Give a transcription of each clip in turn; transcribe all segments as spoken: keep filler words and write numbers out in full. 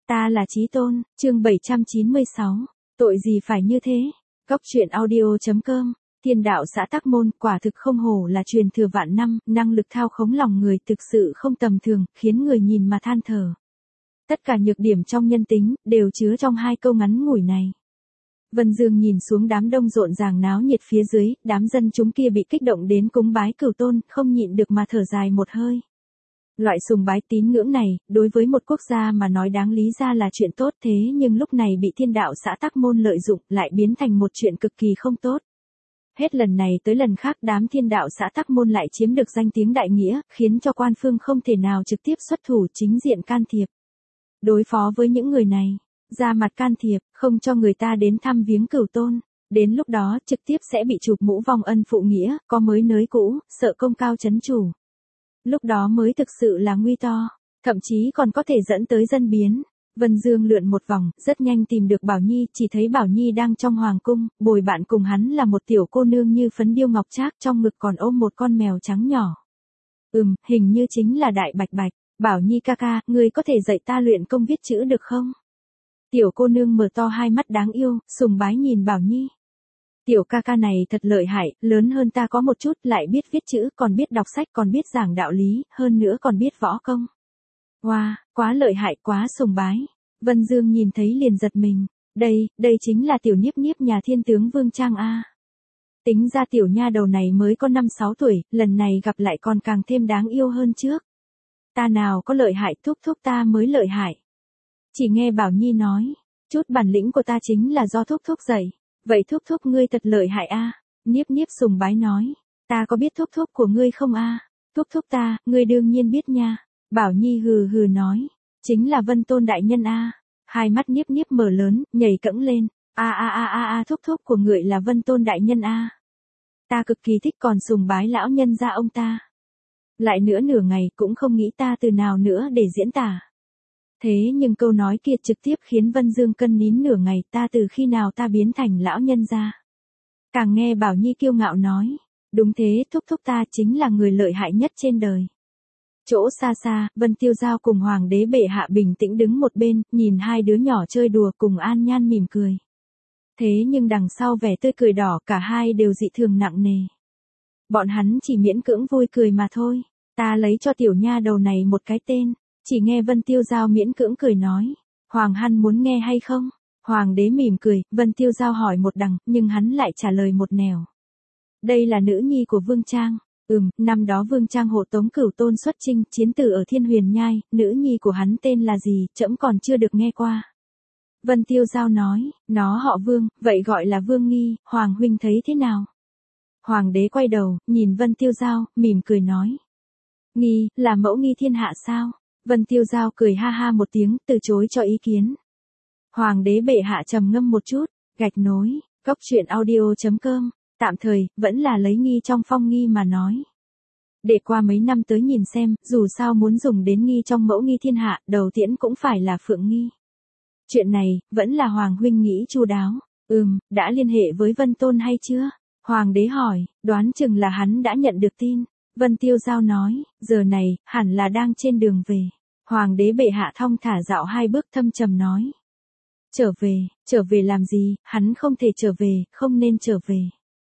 Ta là Chí Tôn, chương bảy trăm chín mươi sáu, tội gì phải như thế? Góc truyện audio chấm com, Thiên đạo xã Tắc Môn, quả thực không hổ là truyền thừa vạn năm, năng lực thao khống lòng người thực sự không tầm thường, khiến người nhìn mà than thở. Tất cả nhược điểm trong nhân tính, đều chứa trong hai câu ngắn ngủi này. Vân Dương nhìn xuống đám đông rộn ràng náo nhiệt phía dưới, đám dân chúng kia bị kích động đến cúng bái Cửu Tôn, không nhịn được mà thở dài một hơi. Loại sùng bái tín ngưỡng này, đối với một quốc gia mà nói đáng lý ra là chuyện tốt, thế nhưng lúc này bị thiên đạo xã Tắc Môn lợi dụng, lại biến thành một chuyện cực kỳ không tốt. Hết lần này tới lần khác đám thiên đạo xã Tắc Môn lại chiếm được danh tiếng đại nghĩa, khiến cho quan phương không thể nào trực tiếp xuất thủ chính diện can thiệp. Đối phó với những người này, ra mặt can thiệp, không cho người ta đến thăm viếng Cửu Tôn. Đến lúc đó trực tiếp sẽ bị chụp mũ vong ân phụ nghĩa, có mới nới cũ, sợ công cao chấn chủ. Lúc đó mới thực sự là nguy to, thậm chí còn có thể dẫn tới dân biến. Vân Dương lượn một vòng, rất nhanh tìm được Bảo Nhi, chỉ thấy Bảo Nhi đang trong hoàng cung, bồi bạn cùng hắn là một tiểu cô nương như phấn điêu ngọc trác, trong ngực còn ôm một con mèo trắng nhỏ. Ừm, hình như chính là Đại Bạch Bạch. Bảo Nhi ca ca, ngươi có thể dạy ta luyện công viết chữ được không? Tiểu cô nương mở to hai mắt đáng yêu, sùng bái nhìn Bảo Nhi. Tiểu ca ca này thật lợi hại, lớn hơn ta có một chút, lại biết viết chữ, còn biết đọc sách, còn biết giảng đạo lý, hơn nữa còn biết võ công. Wow, quá lợi hại, quá sùng bái. Vân Dương nhìn thấy liền giật mình. Đây, đây chính là tiểu Niếp Niếp nhà thiên tướng Vương Trang A. Tính ra tiểu nha đầu này mới có năm sáu tuổi, lần này gặp lại còn càng thêm đáng yêu hơn trước. Ta nào có lợi hại, thúc thúc ta mới lợi hại. Chỉ nghe Bảo Nhi nói, chút bản lĩnh của ta chính là do thúc thúc dạy. Vậy thúc thúc ngươi thật lợi hại a. Niếp Niếp sùng bái nói, ta có biết thúc thúc của ngươi không a? Thúc thúc ta, ngươi đương nhiên biết nha. Bảo Nhi hừ hừ nói, chính là Vân Tôn đại nhân a. Hai mắt Niếp Niếp mở lớn, nhảy cẫng lên, a a a a a thúc thúc của ngươi là Vân Tôn đại nhân a. Ta cực kỳ thích, còn sùng bái lão nhân gia ông ta. Lại nữa nửa ngày cũng không nghĩ ta từ nào nữa để diễn tả. Thế nhưng câu nói kia trực tiếp khiến Vân Dương cân nín nửa ngày, ta từ khi nào ta biến thành lão nhân gia. Càng nghe Bảo Nhi kiêu ngạo nói, đúng thế, thúc thúc ta chính là người lợi hại nhất trên đời. Chỗ xa xa, Vân Tiêu Giao cùng Hoàng đế bệ hạ bình tĩnh đứng một bên, nhìn hai đứa nhỏ chơi đùa cùng an nhan mỉm cười. Thế nhưng đằng sau vẻ tươi cười đỏ cả hai đều dị thường nặng nề. Bọn hắn chỉ miễn cưỡng vui cười mà thôi, ta lấy cho tiểu nha đầu này một cái tên. Chỉ nghe Vân Tiêu Giao miễn cưỡng cười nói, Hoàng Hân muốn nghe hay không? Hoàng đế mỉm cười, Vân Tiêu Giao hỏi một đằng, nhưng hắn lại trả lời một nẻo. Đây là nữ nhi của Vương Trang. Ừm, năm đó Vương Trang hộ tống Cửu Tôn xuất chinh, chiến tử ở Thiên Huyền Nhai, nữ nhi của hắn tên là gì, trẫm còn chưa được nghe qua. Vân Tiêu Giao nói, nó họ Vương, vậy gọi là Vương Nghi, Hoàng huynh thấy thế nào? Hoàng đế quay đầu, nhìn Vân Tiêu Giao, mỉm cười nói. Nghi, là mẫu nghi thiên hạ sao? Vân Tiêu Giao cười ha ha một tiếng, từ chối cho ý kiến. Hoàng đế bệ hạ trầm ngâm một chút, gạch nối, góc truyện audio chấm com, tạm thời, vẫn là lấy Nghi trong phong Nghi mà nói. Để qua mấy năm tới nhìn xem, dù sao muốn dùng đến Nghi trong mẫu nghi thiên hạ, đầu tiễn cũng phải là Phượng Nghi. Chuyện này, vẫn là Hoàng huynh nghĩ chu đáo. Ừm, đã liên hệ với Vân Tôn hay chưa? Hoàng đế hỏi, đoán chừng là hắn đã nhận được tin. Vân Tiêu Giao nói, giờ này, hẳn là đang trên đường về. Hoàng đế bệ hạ thong thả dạo hai bước thâm trầm nói. Trở về, trở về làm gì, hắn không thể trở về, không nên trở về.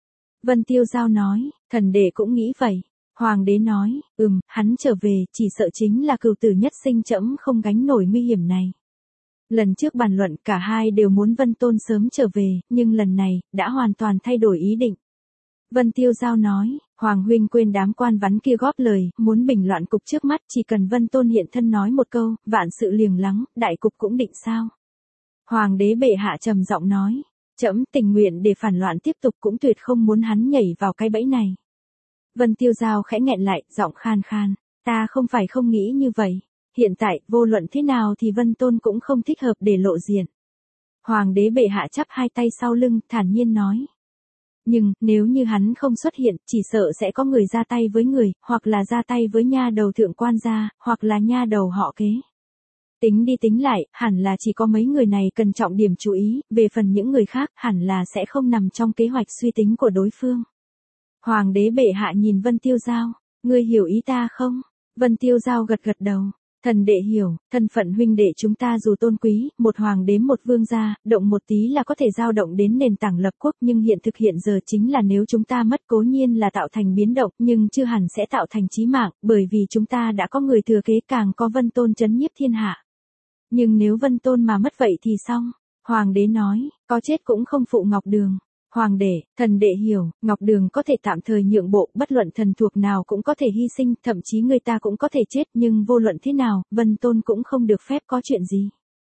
Vân Tiêu Giao nói, thần đệ cũng nghĩ vậy. Hoàng đế nói, ừm, hắn trở về, chỉ sợ chính là cửu tử nhất sinh, trẫm không gánh nổi nguy hiểm này. Lần trước bàn luận cả hai đều muốn Vân Tôn sớm trở về, nhưng lần này, đã hoàn toàn thay đổi ý định. Vân Tiêu Giao nói, Hoàng huynh quên đám quan vắn kia góp lời, muốn bình loạn cục trước mắt, chỉ cần Vân Tôn hiện thân nói một câu, vạn sự liềng lắng, đại cục cũng định sao. Hoàng đế bệ hạ trầm giọng nói, trẫm tình nguyện để phản loạn tiếp tục, cũng tuyệt không muốn hắn nhảy vào cái bẫy này. Vân Tiêu Giao khẽ nghẹn lại, giọng khan khan, ta không phải không nghĩ như vậy. Hiện tại, vô luận thế nào thì Vân Tôn cũng không thích hợp để lộ diện. Hoàng đế bệ hạ chắp hai tay sau lưng, thản nhiên nói. Nhưng, nếu như hắn không xuất hiện, chỉ sợ sẽ có người ra tay với người, hoặc là ra tay với nha đầu thượng quan gia, hoặc là nha đầu họ kế. Tính đi tính lại, hẳn là chỉ có mấy người này cần trọng điểm chú ý, về phần những người khác, hẳn là sẽ không nằm trong kế hoạch suy tính của đối phương. Hoàng đế bệ hạ nhìn Vân Tiêu Giao, ngươi hiểu ý ta không? Vân Tiêu Giao gật gật đầu. Thần đệ hiểu, thân phận huynh đệ chúng ta dù tôn quý, một hoàng đế một vương gia, động một tí là có thể dao động đến nền tảng lập quốc, nhưng hiện thực hiện giờ chính là nếu chúng ta mất cố nhiên là tạo thành biến động, nhưng chưa hẳn sẽ tạo thành chí mạng, bởi vì chúng ta đã có người thừa kế, càng có Vân Tôn trấn nhiếp thiên hạ. Nhưng nếu Vân Tôn mà mất vậy thì xong, hoàng đế nói, có chết cũng không phụ Ngọc Đường. Hoàng đệ, thần đệ hiểu, Ngọc Đường có thể tạm thời nhượng bộ, bất luận thần thuộc nào cũng có thể hy sinh, thậm chí người ta cũng có thể chết, nhưng vô luận thế nào, Vân Tôn cũng không được phép có chuyện gì.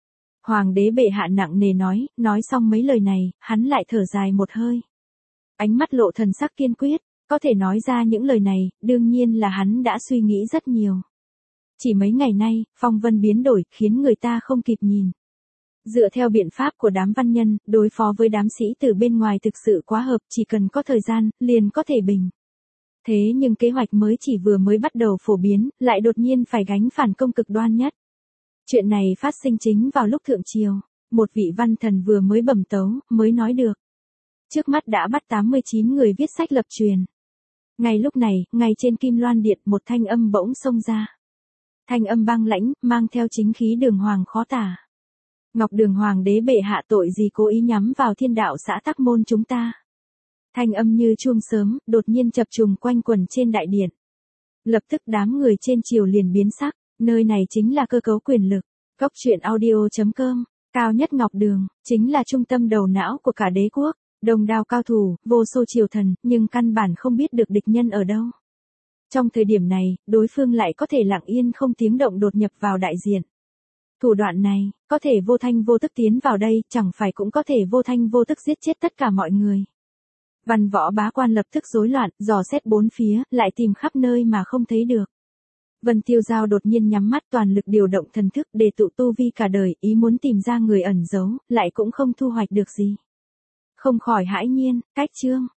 Hoàng đế bệ hạ nặng nề nói, nói xong mấy lời này, hắn lại thở dài một hơi. Ánh mắt lộ thần sắc kiên quyết, có thể nói ra những lời này, đương nhiên là hắn đã suy nghĩ rất nhiều. Chỉ mấy ngày nay, phong vân biến đổi, khiến người ta không kịp nhìn. Dựa theo biện pháp của đám văn nhân, đối phó với đám sĩ từ bên ngoài thực sự quá hợp, chỉ cần có thời gian, liền có thể bình. Thế nhưng kế hoạch mới chỉ vừa mới bắt đầu phổ biến, lại đột nhiên phải gánh phản công cực đoan nhất. Chuyện này phát sinh chính vào lúc thượng triều, một vị văn thần vừa mới bẩm tấu, mới nói được. Trước mắt đã bắt tám mươi chín người viết sách lập truyền. Ngay lúc này, ngay trên Kim Loan Điện một thanh âm bỗng xông ra. Thanh âm băng lãnh, mang theo chính khí đường hoàng khó tả. Ngọc Đường hoàng đế bệ hạ tội gì cố ý nhắm vào thiên đạo xã Tắc Môn chúng ta. Thanh âm như chuông sớm, đột nhiên chập trùng quanh quần trên đại điện. Lập tức đám người trên triều liền biến sắc, nơi này chính là cơ cấu quyền lực. Góc truyện audio chấm com, cao nhất Ngọc Đường, chính là trung tâm đầu não của cả đế quốc, đồng đao cao thủ, vô số triều thần, nhưng căn bản không biết được địch nhân ở đâu. Trong thời điểm này, đối phương lại có thể lặng yên không tiếng động đột nhập vào đại diện. Thủ đoạn này, có thể vô thanh vô tức tiến vào đây, chẳng phải cũng có thể vô thanh vô tức giết chết tất cả mọi người. Văn võ bá quan lập tức rối loạn, dò xét bốn phía, lại tìm khắp nơi mà không thấy được. Vân Tiêu Giao đột nhiên nhắm mắt toàn lực điều động thần thức để tụ tu vi cả đời, ý muốn tìm ra người ẩn giấu, lại cũng không thu hoạch được gì. Không khỏi hãi nhiên, cách chương.